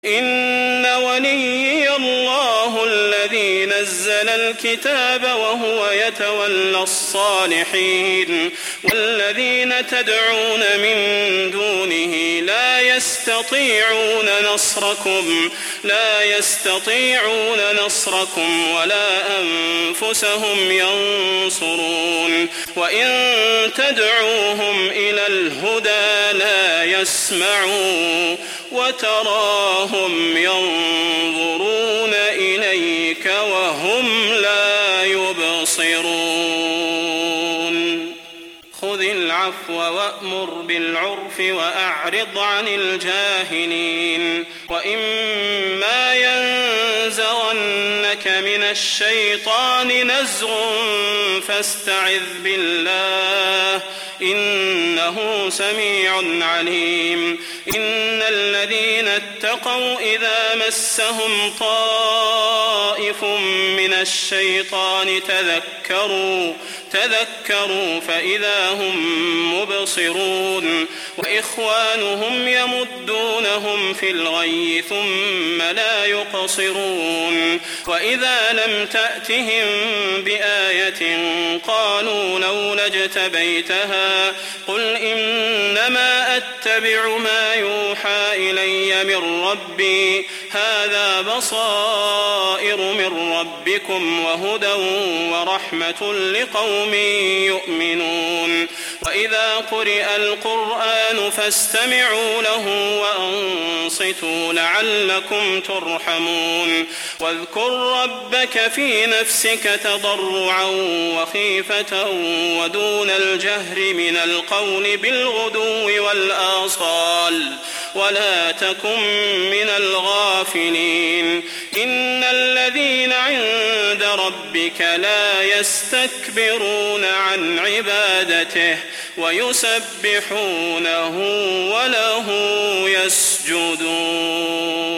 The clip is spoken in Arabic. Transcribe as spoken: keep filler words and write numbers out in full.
إن وليي الله الذي نزل الكتاب وهو يتولى الصالحين والذين تدعون من دونه لا يستطيعون نصركم لا يستطيعون نصركم ولا أنفسهم ينصرون وإن تدعوهم إلى الهدى لا يسمعون وتراهم ينظرون إليك وهم لا يبصرون خذ العفو وأمر بالعرف وأعرض عن الجاهلين وإما ينزغنك من الشيطان نزغ فاستعذ بالله إنه سميع عليم إن الذين اتقوا إذا مسهم طائف من الشيطان تذكروا تذكروا فإذا هم مبصرون وإخوانهم يمدونهم في الغي ثم لا يقصرون وإذا لم تأتهم بآية قالوا لولا اجتبيتها قل إنما أتبع ما يوحى إلي من ربي هذا بصائر من ربكم وهدى ورحمة لقوم يؤمنون وإذا قرئ القرآن فاستمعوا له وأنصتوا لعلكم ترحمون واذكر ربك في نفسك تضرعا وخيفة ودون الجهر من القول بالغدو والآصال ولا تكن من الغافلين إن الذين عند ربك لا يستكبرون عن عبادته ويسبحونه وله يسجدون.